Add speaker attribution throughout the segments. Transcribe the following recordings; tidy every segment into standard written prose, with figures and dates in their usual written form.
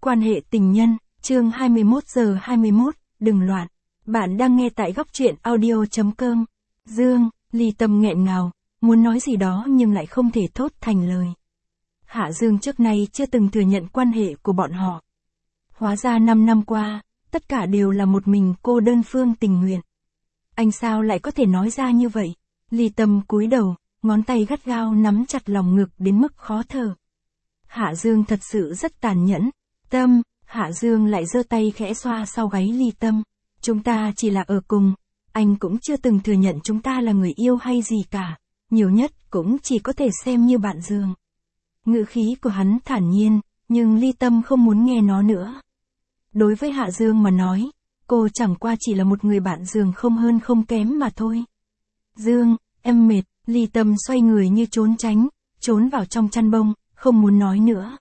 Speaker 1: Quan hệ tình nhân, chương 21:21, đừng loạn. Bạn đang nghe tại góc truyện audio.com. Dương, Ly Tâm nghẹn ngào, muốn nói gì đó nhưng lại không thể thốt thành lời. Hạ Dương trước nay chưa từng thừa nhận quan hệ của bọn họ. Hóa ra 5 năm qua, tất cả đều là một mình cô đơn phương tình nguyện. Anh sao lại có thể nói ra như vậy? Ly Tâm cúi đầu, ngón tay gắt gao nắm chặt lòng ngực đến mức khó thở. Hạ Dương thật sự rất tàn nhẫn. Tâm, Hạ Dương lại giơ tay khẽ xoa sau gáy Ly Tâm. Chúng ta chỉ là ở cùng, anh cũng chưa từng thừa nhận chúng ta là người yêu hay gì cả, nhiều nhất cũng chỉ có thể xem như bạn giường. Ngữ khí của hắn thản nhiên, nhưng Ly Tâm không muốn nghe nó nữa. Đối với Hạ Dương mà nói, cô chẳng qua chỉ là một người bạn giường không hơn không kém mà thôi. Dương, em mệt, Ly Tâm xoay người như trốn tránh, trốn vào trong chăn bông, không muốn nói nữa.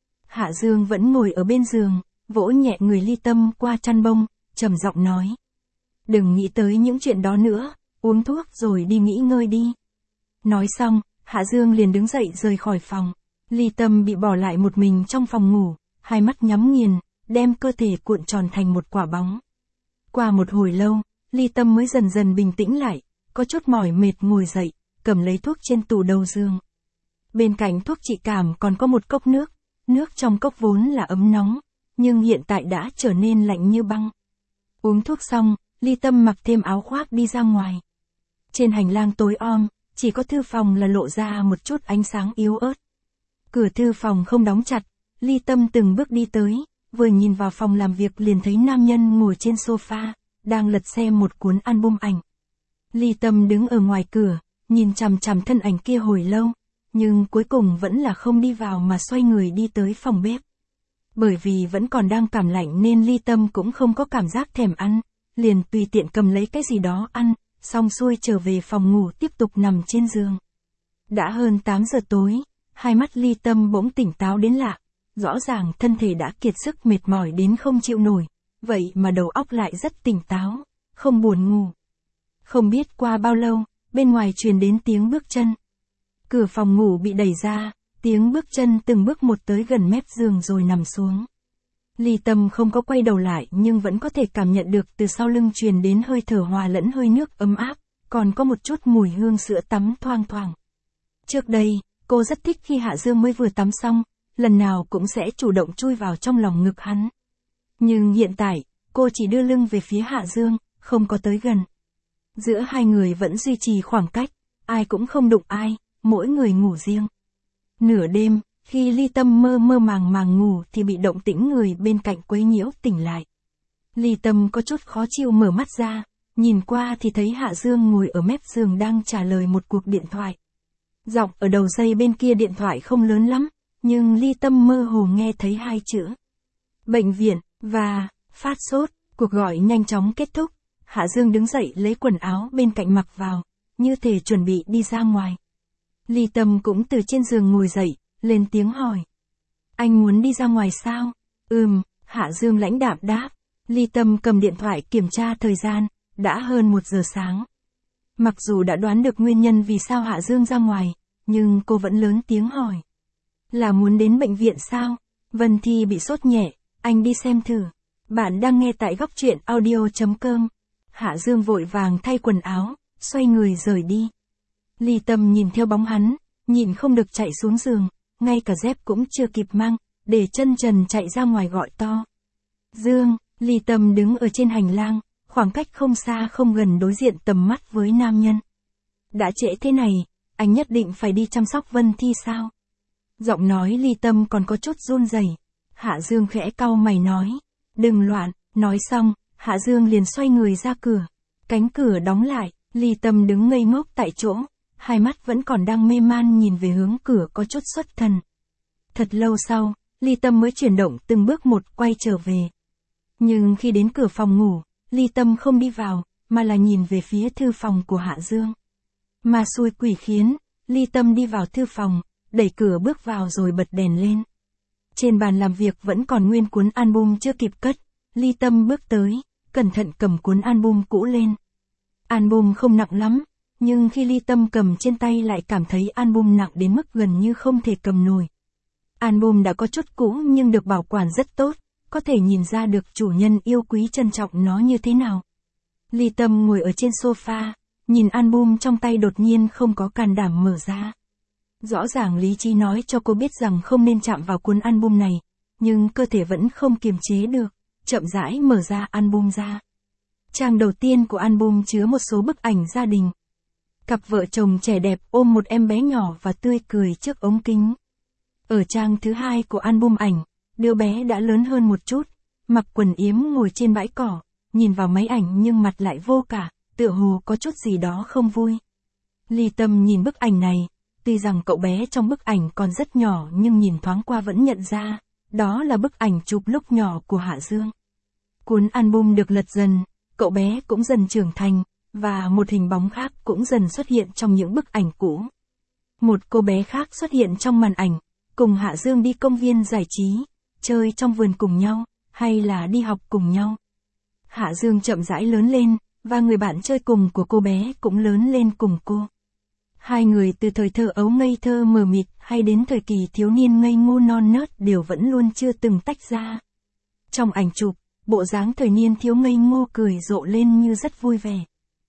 Speaker 1: Hạ Dương vẫn ngồi ở bên giường, vỗ nhẹ người Ly Tâm qua chăn bông, trầm giọng nói. Đừng nghĩ tới những chuyện đó nữa, uống thuốc rồi đi nghỉ ngơi đi. Nói xong, Hạ Dương liền đứng dậy rời khỏi phòng. Ly Tâm bị bỏ lại một mình trong phòng ngủ, hai mắt nhắm nghiền, đem cơ thể cuộn tròn thành một quả bóng. Qua một hồi lâu, Ly Tâm mới dần dần bình tĩnh lại, có chút mỏi mệt ngồi dậy, cầm lấy thuốc trên tủ đầu giường. Bên cạnh thuốc trị cảm còn có một cốc nước, nước trong cốc vốn là ấm nóng, nhưng hiện tại đã trở nên lạnh như băng. Uống thuốc xong, Ly Tâm mặc thêm áo khoác đi ra ngoài. Trên hành lang tối om, chỉ có thư phòng là lộ ra một chút ánh sáng yếu ớt. Cửa thư phòng không đóng chặt, Ly Tâm từng bước đi tới, vừa nhìn vào phòng làm việc liền thấy nam nhân ngồi trên sofa, đang lật xem một cuốn album ảnh. Ly Tâm đứng ở ngoài cửa, nhìn chằm chằm thân ảnh kia hồi lâu, nhưng cuối cùng vẫn là không đi vào mà xoay người đi tới phòng bếp. Bởi vì vẫn còn đang cảm lạnh nên Ly Tâm cũng không có cảm giác thèm ăn, liền tùy tiện cầm lấy cái gì đó ăn, xong xuôi trở về phòng ngủ tiếp tục nằm trên giường. Đã hơn 8 giờ tối, hai mắt Ly Tâm bỗng tỉnh táo đến lạ, rõ ràng thân thể đã kiệt sức mệt mỏi đến không chịu nổi, vậy mà đầu óc lại rất tỉnh táo, không buồn ngủ. Không biết qua bao lâu, bên ngoài truyền đến tiếng bước chân. Cửa phòng ngủ bị đẩy ra, tiếng bước chân từng bước một tới gần mép giường rồi nằm xuống. Ly Tâm không có quay đầu lại nhưng vẫn có thể cảm nhận được từ sau lưng truyền đến hơi thở hòa lẫn hơi nước ấm áp, còn có một chút mùi hương sữa tắm thoang thoảng. Trước đây, cô rất thích khi Hạ Dương mới vừa tắm xong, lần nào cũng sẽ chủ động chui vào trong lòng ngực hắn. Nhưng hiện tại, cô chỉ đưa lưng về phía Hạ Dương, không có tới gần. Giữa hai người vẫn duy trì khoảng cách, ai cũng không đụng ai, mỗi người ngủ riêng. Nửa đêm, khi Ly Tâm mơ mơ màng ngủ thì bị động tĩnh người bên cạnh quấy nhiễu tỉnh lại. Ly Tâm có chút khó chịu mở mắt ra, nhìn qua thì thấy Hạ Dương ngồi ở mép giường đang trả lời một cuộc điện thoại. Giọng ở đầu dây bên kia điện thoại không lớn lắm, nhưng Ly Tâm mơ hồ nghe thấy hai chữ. Bệnh viện, và, phát sốt, cuộc gọi nhanh chóng kết thúc. Hạ Dương đứng dậy lấy quần áo bên cạnh mặc vào, như thể chuẩn bị đi ra ngoài. Ly Tâm cũng từ trên giường ngồi dậy, lên tiếng hỏi. Anh muốn đi ra ngoài sao? Hạ Dương lãnh đạm đáp. Ly Tâm cầm điện thoại kiểm tra thời gian, đã hơn 1 giờ sáng. Mặc dù đã đoán được nguyên nhân vì sao Hạ Dương ra ngoài, nhưng cô vẫn lớn tiếng hỏi. Là muốn đến bệnh viện sao? Vân Thi bị sốt nhẹ, anh đi xem thử. Bạn đang nghe tại góc truyện audio.com. Hạ Dương vội vàng thay quần áo, xoay người rời đi. Ly Tâm nhìn theo bóng hắn, nhìn không được chạy xuống giường, ngay cả dép cũng chưa kịp mang, để chân trần chạy ra ngoài gọi to. Dương, Ly Tâm đứng ở trên hành lang, khoảng cách không xa không gần đối diện tầm mắt với nam nhân. Đã trễ thế này, anh nhất định phải đi chăm sóc Vân Thi sao? Giọng nói Ly Tâm còn có chút run rẩy. Hạ Dương khẽ cau mày nói, đừng loạn, nói xong, Hạ Dương liền xoay người ra cửa. Cánh cửa đóng lại, Ly Tâm đứng ngây ngốc tại chỗ, hai mắt vẫn còn đang mê man nhìn về hướng cửa có chút xuất thần. Thật lâu sau, Ly Tâm mới chuyển động từng bước một quay trở về. Nhưng khi đến cửa phòng ngủ, Ly Tâm không đi vào, mà là nhìn về phía thư phòng của Hạ Dương. Mà xui quỷ khiến, Ly Tâm đi vào thư phòng, đẩy cửa bước vào rồi bật đèn lên. Trên bàn làm việc vẫn còn nguyên cuốn album chưa kịp cất, Ly Tâm bước tới, cẩn thận cầm cuốn album cũ lên. Album không nặng lắm, nhưng khi Ly Tâm cầm trên tay lại cảm thấy album nặng đến mức gần như không thể cầm nổi. Album đã có chút cũ nhưng được bảo quản rất tốt, có thể nhìn ra được chủ nhân yêu quý trân trọng nó như thế nào. Ly Tâm ngồi ở trên sofa, nhìn album trong tay đột nhiên không có can đảm mở ra. Rõ ràng lý trí nói cho cô biết rằng không nên chạm vào cuốn album này, nhưng cơ thể vẫn không kiềm chế được, chậm rãi mở ra album ra. Trang đầu tiên của album chứa một số bức ảnh gia đình. Cặp vợ chồng trẻ đẹp ôm một em bé nhỏ và tươi cười trước ống kính. Ở trang thứ hai của album ảnh, đứa bé đã lớn hơn một chút, mặc quần yếm ngồi trên bãi cỏ, nhìn vào máy ảnh nhưng mặt lại vô cả, tựa hồ có chút gì đó không vui. Ly Tâm nhìn bức ảnh này, tuy rằng cậu bé trong bức ảnh còn rất nhỏ nhưng nhìn thoáng qua vẫn nhận ra, đó là bức ảnh chụp lúc nhỏ của Hạ Dương. Cuốn album được lật dần, cậu bé cũng dần trưởng thành, và một hình bóng khác cũng dần xuất hiện trong những bức ảnh cũ. Một cô bé khác xuất hiện trong màn ảnh, cùng Hạ Dương đi công viên giải trí, chơi trong vườn cùng nhau, hay là đi học cùng nhau. Hạ Dương chậm rãi lớn lên, và người bạn chơi cùng của cô bé cũng lớn lên cùng cô. Hai người từ thời thơ ấu ngây thơ mờ mịt hay đến thời kỳ thiếu niên ngây ngô non nớt đều vẫn luôn chưa từng tách ra. Trong ảnh chụp, bộ dáng thời niên thiếu ngây ngô cười rộ lên như rất vui vẻ.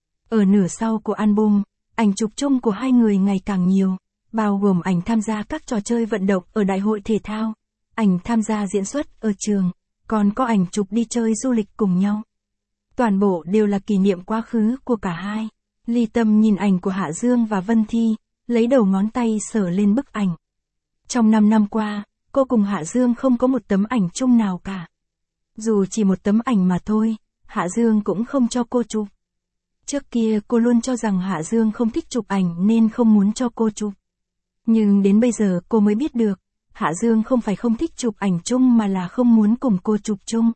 Speaker 1: Ở nửa sau của album, ảnh chụp chung của hai người ngày càng nhiều, bao gồm ảnh tham gia các trò chơi vận động ở đại hội thể thao, ảnh tham gia diễn xuất ở trường, còn có ảnh chụp đi chơi du lịch cùng nhau. Toàn bộ đều là kỷ niệm quá khứ của cả hai. Ly Tâm nhìn ảnh của Hạ Dương và Vân Thi, lấy đầu ngón tay sờ lên bức ảnh. Trong 5 năm qua, cô cùng Hạ Dương không có một tấm ảnh chung nào cả. Dù chỉ một tấm ảnh mà thôi, Hạ Dương cũng không cho cô chụp. Trước kia cô luôn cho rằng Hạ Dương không thích chụp ảnh nên không muốn cho cô chụp. Nhưng đến bây giờ cô mới biết được, Hạ Dương không phải không thích chụp ảnh chung mà là không muốn cùng cô chụp chung.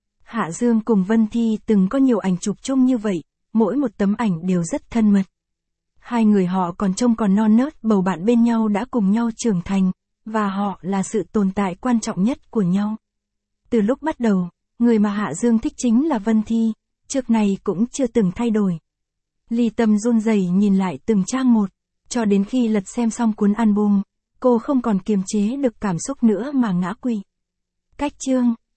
Speaker 1: Hạ Dương cùng Vân Thi từng có nhiều ảnh chụp chung như vậy, mỗi một tấm ảnh đều rất thân mật. Hai người họ còn trông còn non nớt bầu bạn bên nhau đã cùng nhau trưởng thành, và họ là sự tồn tại quan trọng nhất của nhau. Từ lúc bắt đầu, người mà Hạ Dương thích chính là Vân Thi, trước này cũng chưa từng thay đổi. Ly Tâm run rẩy nhìn lại từng trang một, cho đến khi lật xem xong cuốn album, cô không còn kiềm chế được cảm xúc nữa mà ngã quỵ. Cách chương